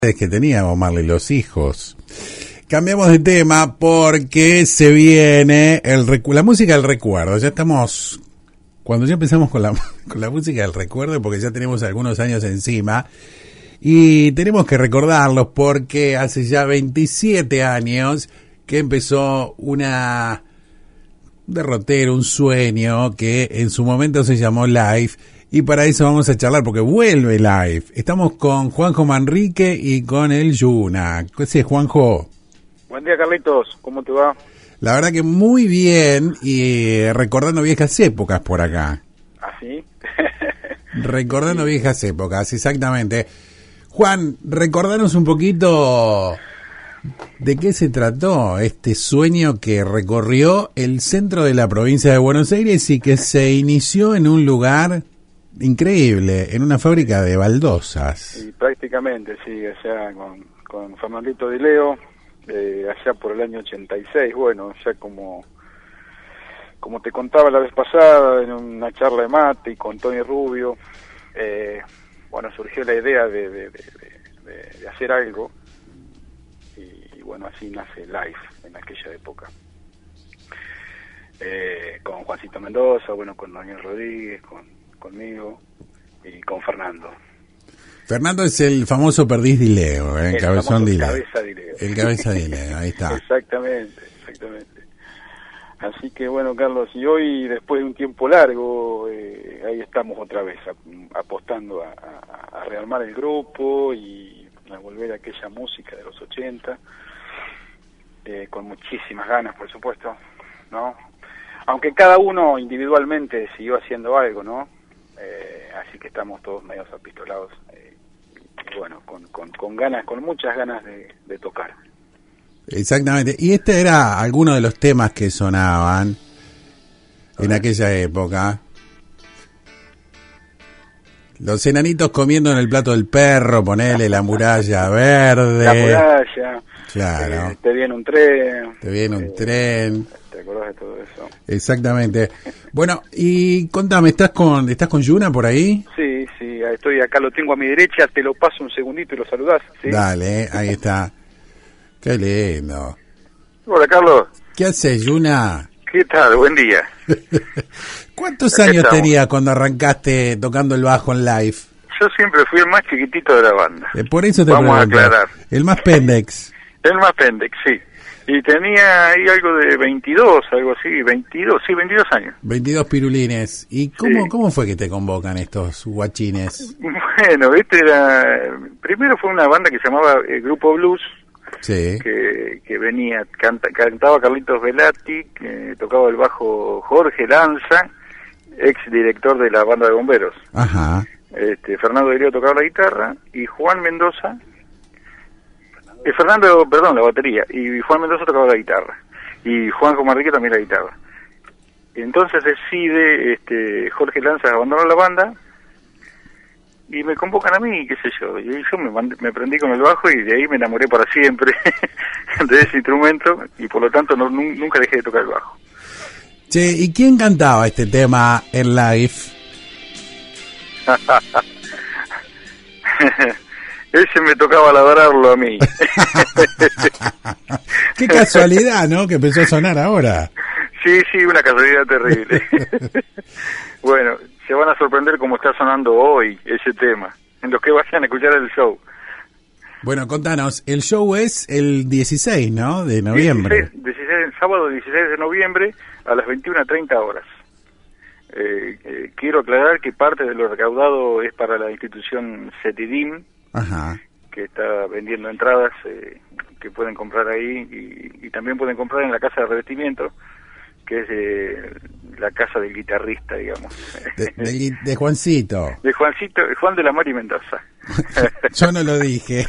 que teníamos, Marley, los hijos. Cambiamos de tema porque se viene la música del recuerdo. Ya estamos, cuando ya empezamos con la música del recuerdo, porque ya tenemos algunos años encima, y tenemos que recordarlos porque hace ya 27 años que empezó un derrotero, un sueño que en su momento se llamó Live. Y para eso vamos a charlar, porque vuelve Live. Estamos con Juanjo Manrique y con el Yuna. ¿Qué es, Juanjo? Buen día, Carlitos. ¿Cómo te va? La verdad que muy bien, y recordando viejas épocas por acá. ¿Ah, sí? Recordando viejas épocas, exactamente. Juan, recordanos un poquito de qué se trató este sueño que recorrió el centro de la provincia de Buenos Aires y que se inició en un lugar increíble, en una fábrica de baldosas. Y prácticamente, sí, o sea, con Fernandito Di Leo, allá por el año 86, bueno, ya como te contaba la vez pasada, en una charla de mate y con Tony Rubio, bueno, surgió la idea de hacer algo, y bueno, así nace Live en aquella época. Con Juancito Mendoza, bueno, con Daniel Rodríguez, conmigo y con Fernando. Fernando es el famoso perdiz Di Leo, el cabezón Di Leo. Cabeza Di Leo. El cabeza Di Leo, ahí está. Exactamente. Así que bueno, Carlos, y hoy, después de un tiempo largo, ahí estamos otra vez apostando a rearmar el grupo y a volver a aquella música de los 80, con muchísimas ganas, por supuesto, ¿no? Aunque cada uno individualmente siguió haciendo algo, ¿no? Así que estamos todos medios apistolados, y bueno, con ganas, con muchas ganas de tocar. Exactamente, y este era alguno de los temas que sonaban en aquella época. Los enanitos comiendo en el plato del perro, ponele la muralla verde. La muralla. Claro. Te viene un tren. Te viene un tren. ¿Te acordás de todo eso? Exactamente. Bueno, y contame, ¿estás con Yuna por ahí? Sí, estoy acá, lo tengo a mi derecha, te lo paso un segundito y lo saludás, ¿sí? Dale, ahí está. Qué lindo. Hola, Carlos. ¿Qué haces, Yuna? ¿Qué tal? Buen día. ¿Cuántos años tenías cuando arrancaste tocando el bajo en Live? Yo siempre fui el más chiquitito de la banda. Por eso te Vamos pregunto. a aclarar. El más pendex. El más pendex, sí. Y tenía ahí algo de 22, algo así, 22 años. 22 pirulines. ¿Y cómo fue que te convocan estos guachines? Bueno, primero fue una banda que se llamaba Grupo Blues. Sí. Que venía, cantaba Carlitos Velati, que tocaba el bajo Jorge Lanza, ex director de la banda de bomberos. Ajá. Fernando Di Leo tocaba la guitarra, y Juan Mendoza, la batería, y Juan Mendoza tocaba la guitarra, y Juanjo Manrique también la guitarra. Entonces decide Jorge Lanza abandonar la banda, y me convocan a mí, qué sé yo, y yo me prendí con el bajo y de ahí me enamoré para siempre de ese instrumento, y por lo tanto nunca dejé de tocar el bajo. Che, ¿y quién cantaba este tema en Live? Ese me tocaba ladrarlo a mí. Qué casualidad, ¿no? Que empezó a sonar ahora. Sí, una casualidad terrible. Bueno, se van a sorprender cómo está sonando hoy ese tema, en los que vayan a escuchar el show. Bueno, contanos, el show es el 16, ¿no? De noviembre. 16, sábado 16 de noviembre a las 21:30 horas. Quiero aclarar que parte de lo recaudado es para la institución Cetidim. Ajá. Que está vendiendo entradas que pueden comprar ahí, y también pueden comprar en la casa de revestimiento, que es la casa del guitarrista, digamos. De Juancito. De Juancito, Juan de la Mari Mendoza. Yo no lo dije.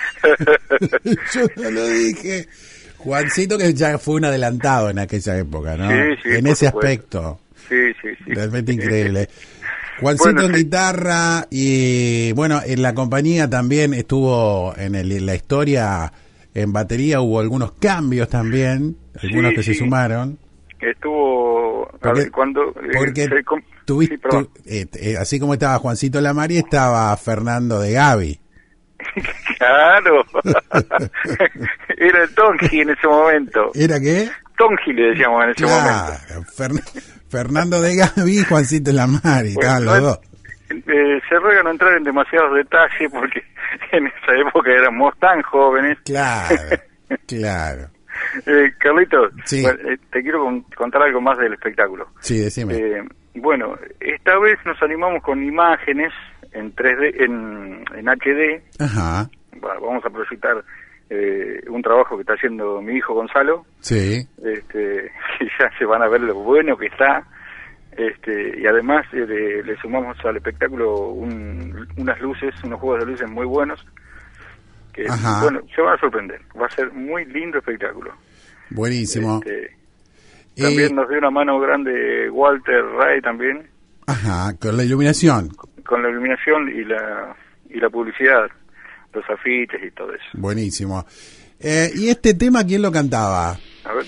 Juancito, que ya fue un adelantado en aquella época, ¿no? Sí, en ese aspecto. Sí. Realmente increíble. Juancito en guitarra, y bueno, en la compañía también estuvo en la historia, en batería hubo algunos cambios también, algunos que se sumaron. Estuvo, porque tuviste, así como estaba Juancito Lamari, estaba Fernando de Gavi. Claro. Era el Tongi en ese momento. ¿Era qué? Tongi le decíamos en ese momento. Fernando de Gavi y Juancito Lamari, estaban los dos. Se ruega no entrar en demasiados detalles porque en esa época éramos tan jóvenes. Claro, claro. Carlitos, Sí. Bueno, te quiero contar algo más del espectáculo. Sí, decime. Bueno, esta vez nos animamos con imágenes en 3D, en HD. Ajá. Vamos a proyectar un trabajo que está haciendo mi hijo Gonzalo. Sí. Que ya se van a ver lo bueno que está. Y además le sumamos al espectáculo unas luces, unos juegos de luces muy buenos. Que, Ajá. bueno, se van a sorprender. Va a ser muy lindo espectáculo. Buenísimo. También nos dio una mano grande Walter Ray también. Ajá, con la iluminación. Con la iluminación y la publicidad, los afiches y todo eso. Buenísimo. ¿Y este tema quién lo cantaba? A ver.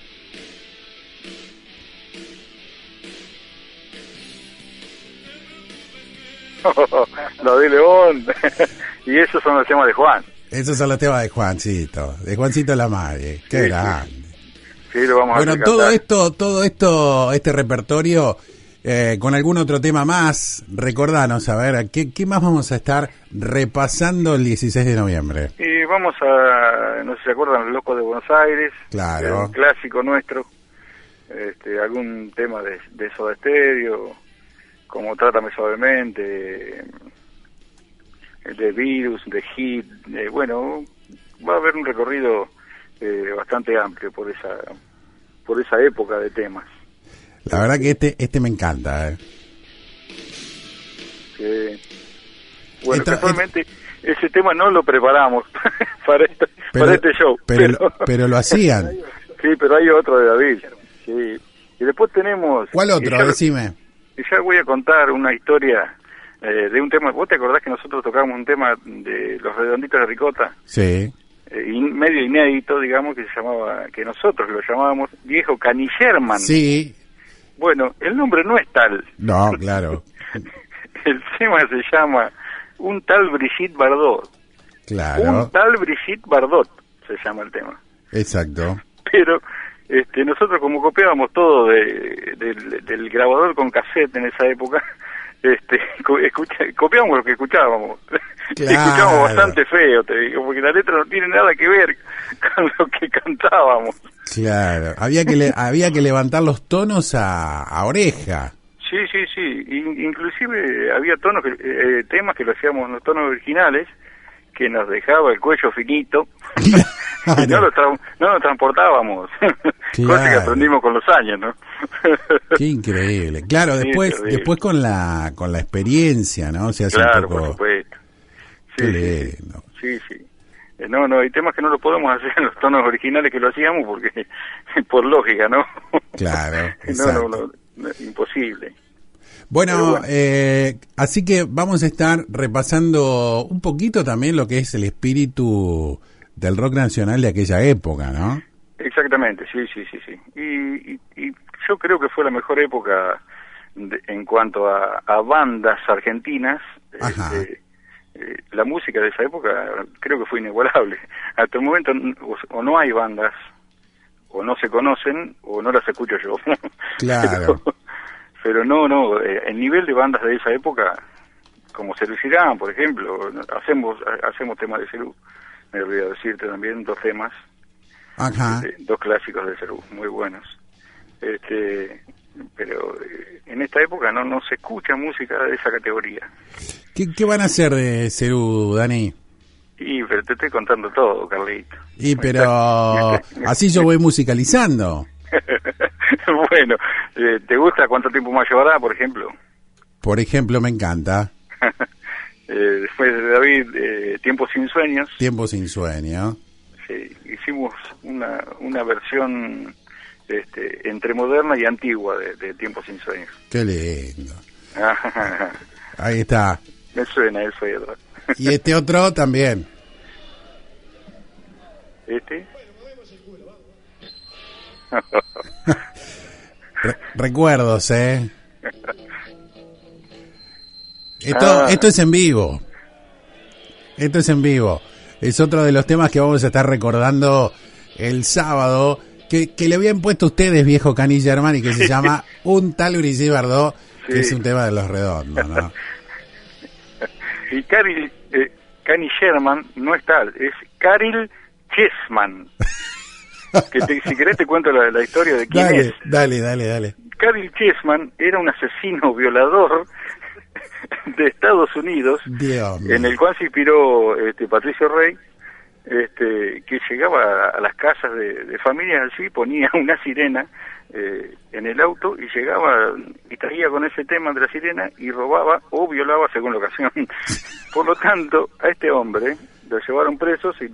Lo de León. Y esos son los temas de Juan. Esos son los temas de Juancito Lamari. Qué Sí, grande. Sí, lo vamos Bueno, a hacer todo esto, este repertorio, con algún otro tema más, recordanos, a ver, ¿qué más vamos a estar repasando el 16 de noviembre? Y vamos a, no sé si se acuerdan, Los Locos de Buenos Aires. Claro. Un clásico nuestro. Algún tema de Soda Stereo, como Trátame Suavemente, de Virus, de Hit. Bueno, va a haber un recorrido bastante amplio por esa época de temas. La verdad que este me encanta. Bueno, casualmente ese tema no lo preparamos para este show. Pero lo hacían. Sí, pero hay otro de David. Sí. Y después tenemos... ¿Cuál otro? Decime. Y ya voy a contar una historia de un tema. ¿Vos te acordás que nosotros tocábamos un tema de Los Redonditos de Ricota? Sí. Medio inédito, digamos, que nosotros lo llamábamos Viejo Canillerman. Sí. Bueno, el nombre no es tal. No, claro. El tema se llama Un tal Brigitte Bardot. Claro. Un tal Brigitte Bardot se llama el tema. Exacto. Pero nosotros como copiábamos todo del grabador con cassette en esa época, copiábamos lo que escuchábamos. Claro. Escuchábamos bastante feo, te digo, porque la letra no tiene nada que ver con lo que cantábamos. Claro, había que levantar los tonos a oreja. Sí. Inclusive había temas que lo hacíamos en los tonos originales, que nos dejaba el cuello finito. Y no nos transportábamos. Claro. Cosa que aprendimos con los años, ¿no? Qué increíble. Claro, después con la experiencia, ¿no? Se hace claro, un poco... por supuesto. Qué lindo. Sí. No, hay temas que no lo podemos hacer en los tonos originales que lo hacíamos porque por lógica, ¿no? Claro, no, imposible. Bueno, así que vamos a estar repasando un poquito también lo que es el espíritu del rock nacional de aquella época, ¿no? Exactamente, sí. Y yo creo que fue la mejor época en cuanto a bandas argentinas. La música de esa época creo que fue inigualable. Hasta el momento o no hay bandas, o no se conocen, o no las escucho yo. Claro. Pero no, el nivel de bandas de esa época, como Cerú Girán, por ejemplo, hacemos temas de Cerú. Me olvidé decirte también 2 temas. Ajá. 2 clásicos de Cerú, muy buenos. Pero en esta época no se escucha música de esa categoría. ¿Qué van a hacer de Cerú, Dani? Pero te estoy contando todo, Carlito. Pero así yo voy musicalizando. Bueno, ¿te gusta Cuánto Tiempo Más Llevará, por ejemplo? Por ejemplo, me encanta. Después de David, Tiempo Sin Sueños. Tiempo Sin Sueño. Sí, hicimos una versión entre moderna y antigua de Tiempo Sin Sueños. Qué lindo. Ahí está. Me suena eso y otro. Y este otro también. Recuerdos, Esto es en vivo. Esto es en vivo. Es otro de los temas que vamos a estar recordando el sábado, que le habían puesto ustedes, viejo Cani Sherman, y que se llama Un tal Brigitte Bardot, que es un tema de Los Redondos, ¿no? Y Cani Sherman no es tal, es Caril Chessman. Si querés te cuento la historia de quién es. Dale. Caril Chessman era un asesino violador de Estados Unidos, en el cual se inspiró Patricio Rey, que llegaba a las casas de familias así, ponía una sirena en el auto y llegaba y traía con ese tema de la sirena y robaba o violaba según la ocasión. Por lo tanto, a este hombre lo llevaron presos y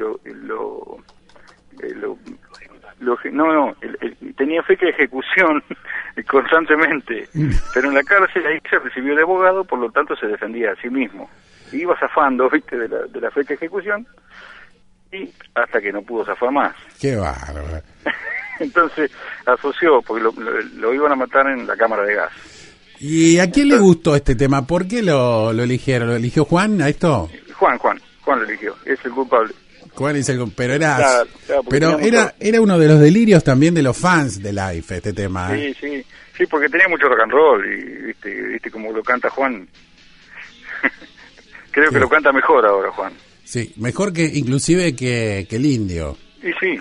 tenía fecha de ejecución constantemente, pero en la cárcel ahí se recibió de abogado, por lo tanto se defendía a sí mismo. Iba zafando, viste, de la fecha de ejecución, y hasta que no pudo zafar más. Qué bárbaro. Entonces asoció, porque lo iban a matar en la cámara de gas. ¿Y a quién le gustó este tema? ¿Por qué lo eligieron? ¿Lo eligió Juan a esto? Juan lo eligió, es el culpable. ¿Cuál es pero era uno de los delirios también de los fans de Life, este tema. Sí, porque tenía mucho rock and roll y viste como lo canta Juan. Creo que lo canta mejor ahora Juan. Sí, mejor que inclusive que el indio. Y sí.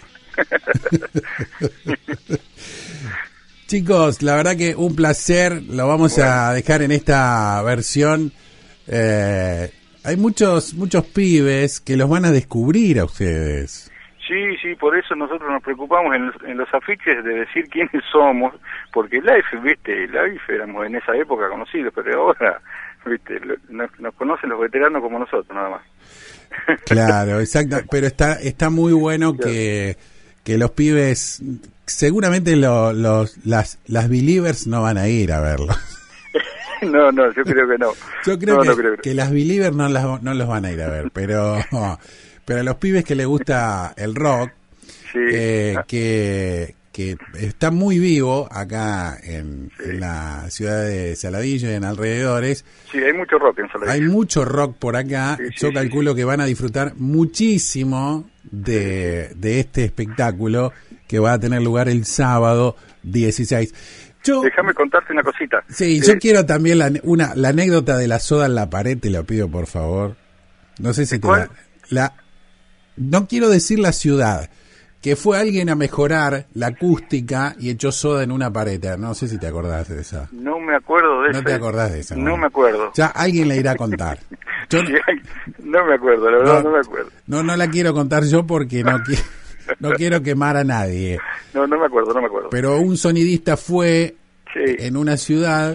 Chicos, la verdad que un placer, lo vamos a dejar en esta versión. Hay muchos pibes que los van a descubrir a ustedes. Sí, por eso nosotros nos preocupamos en los afiches de decir quiénes somos, porque Life éramos en esa época conocidos, pero ahora, viste, nos conocen los veteranos como nosotros, nada más. Claro, exacto, pero está muy bueno que los pibes, seguramente las Believers no van a ir a verlo. No, yo creo que no. Yo creo que las Believers no los van a ir a ver, pero a los pibes que les gusta el rock, sí. Que está muy vivo acá en la ciudad de Saladillo y en alrededores. Sí, hay mucho rock en Saladillo. Hay mucho rock por acá. Yo calculo que van a disfrutar muchísimo de este espectáculo que va a tener lugar el sábado 16. Déjame contarte una cosita. Sí, yo quiero también la anécdota de la soda en la pared, te lo pido por favor. No sé si te no quiero decir la ciudad, que fue alguien a mejorar la acústica y echó soda en una pared. No sé si te acordás de esa. No me acuerdo de esa. No te acordás de esa. No me acuerdo. Ya alguien la irá a contar. No me acuerdo, la verdad no me acuerdo. No la quiero contar yo porque no quiero quemar a nadie. No me acuerdo. Pero un sonidista fue en una ciudad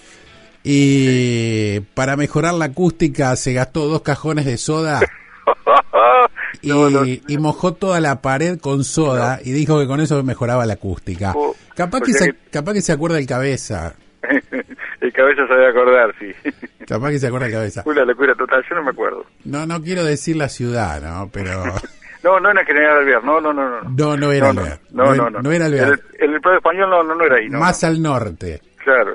y para mejorar la acústica se gastó 2 cajones de soda y mojó toda la pared con soda y dijo que con eso mejoraba la acústica. Capaz que se acuerda el cabeza. El cabeza se debe acordar, sí. Capaz que se acuerda el cabeza. Una locura total, yo no me acuerdo. No quiero decir la ciudad, ¿no? Pero... No era General Alvear, no. No era Alvear. No era Alvear. El Prado Español no era ahí, ¿no? Más al norte. Claro.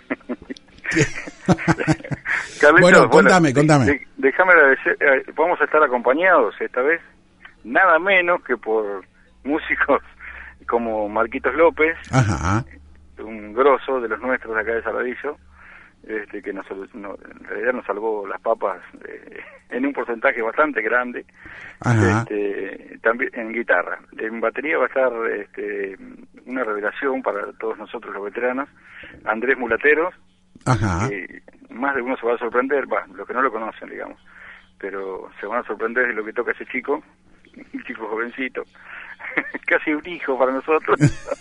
Carlitos, contame. Déjame agradecer, vamos a estar acompañados esta vez, nada menos que por músicos como Marquitos López, un grosso de los nuestros de acá de Saladillo, que en realidad nos salvó las papas en un porcentaje bastante grande. También en guitarra. En batería va a estar una revelación para todos nosotros los veteranos, Andrés Mulateros. Más de uno se va a sorprender, los que no lo conocen, digamos, pero se van a sorprender de lo que toca ese chico, un chico jovencito, casi un hijo para nosotros,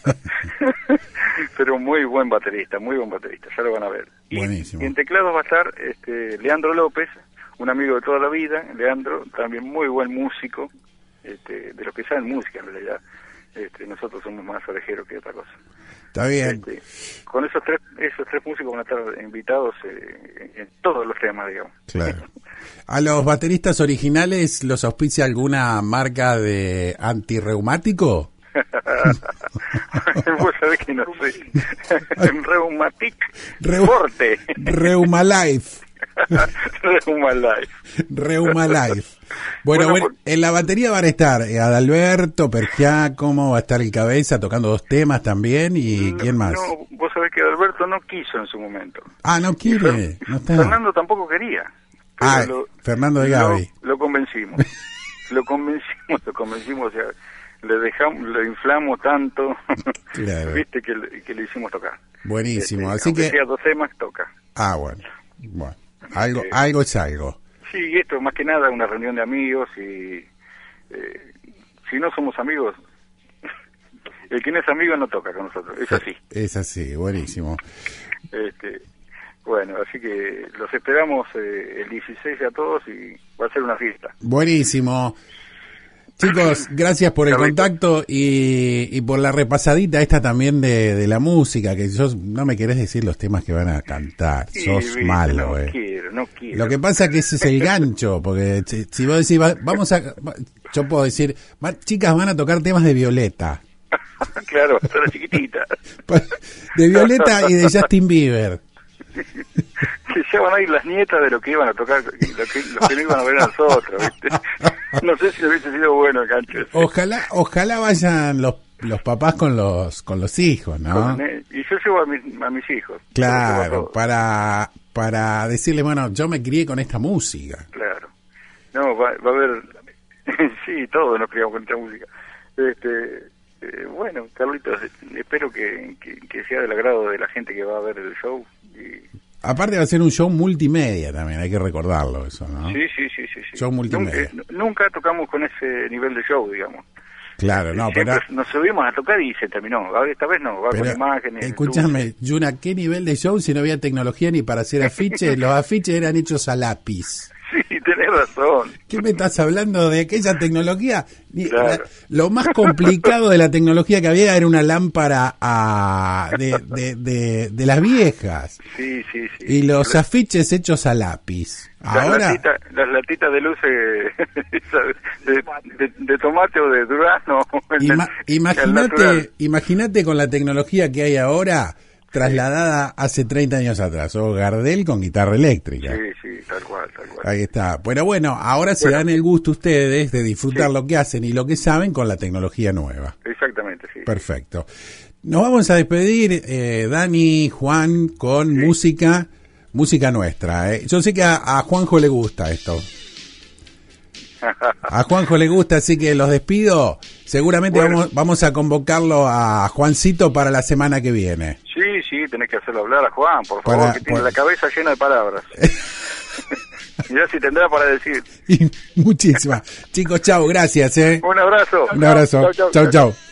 pero muy buen baterista, ya lo van a ver. Buenísimo. Y en teclados va a estar Leandro López, un amigo de toda la vida, Leandro, también muy buen músico, de los que saben música en realidad. Nosotros somos más orejeros que otra cosa. Está bien. Con esos tres músicos van a estar invitados en todos los temas, digamos. Claro. ¿A los bateristas originales los auspicia alguna marca de antirreumático? Vos sabés que no sé. Reumatic Forte. Reumalife. Reuma Life. Reuma Life. Bueno, en la batería van a estar Adalberto, Pergiacomo, va a estar el Cabeza tocando 2 temas también, y ¿quién más? No, vos sabés que Adalberto no quiso en su momento. Ah, no quiere, no está. Fernando tampoco quería. Fernando de Gaby. Lo convencimos. lo convencimos, o sea, lo inflamos tanto, claro. Viste que le hicimos tocar. Buenísimo, así que sea 2 temas, toca. Ah, bueno, algo es algo. Sí, y esto más que nada una reunión de amigos, y si no somos amigos, el que no es amigo no toca con nosotros, es así. Es así, buenísimo. Bueno, así que los esperamos el 16 a todos, y va a ser una fiesta. Buenísimo. Chicos, gracias por el contacto y por la repasadita esta también de la música, que no me querés decir los temas que van a cantar, sí, sos malo, No quiero. Lo que pasa que ese es el gancho, porque si vos decís, yo puedo decir, chicas, van a tocar temas de Violeta. Claro, son las chiquititas. De Violeta y de Justin Bieber. Que ya van a ir las nietas de lo que iban a tocar, los que no iban a ver a nosotros, ¿viste? No sé si hubiese sido bueno el gancho ese. Ojalá vayan los papás con los hijos, ¿no? Y yo llevo a mis hijos. Claro, para decirle, bueno, yo me crié con esta música. Claro. No, va a haber... sí, todos nos criamos con esta música. Bueno, Carlitos, espero que sea del agrado de la gente que va a ver el show. Aparte va a ser un show multimedia también, hay que recordarlo eso, ¿no? Sí. Show multimedia. Nunca tocamos con ese nivel de show, digamos. Claro, no, pero... Nos subimos a tocar y se terminó. Esta vez no, va con imágenes. Escúchame, Yuna, ¿qué nivel de show si no había tecnología ni para hacer afiches? Los afiches eran hechos a lápiz. Sí, tenés razón. ¿Qué me estás hablando de aquella tecnología? Claro. Lo más complicado de la tecnología que había era una lámpara de las viejas. Sí. Y los afiches hechos a lápiz. Ahora las latitas de luz de tomate o de durazno. Imagínate con la tecnología que hay ahora, trasladada hace 30 años atrás, o Gardel con guitarra eléctrica. Sí, tal cual. Ahí está. Pero bueno, ahora se dan el gusto ustedes de disfrutar lo que hacen y lo que saben con la tecnología nueva. Exactamente, sí. Perfecto. Nos vamos a despedir, Dani, Juan, con música nuestra. Yo sé que a Juanjo le gusta esto. A Juanjo le gusta, así que los despido. Seguramente vamos a convocarlo a Juancito para la semana que viene. Sí, tenés que hacerlo hablar a Juan, por favor, que tiene la cabeza llena de palabras. Mirá si tendrá para decir. Muchísimas. Chicos, chau, gracias. Un abrazo. Un abrazo. Chau.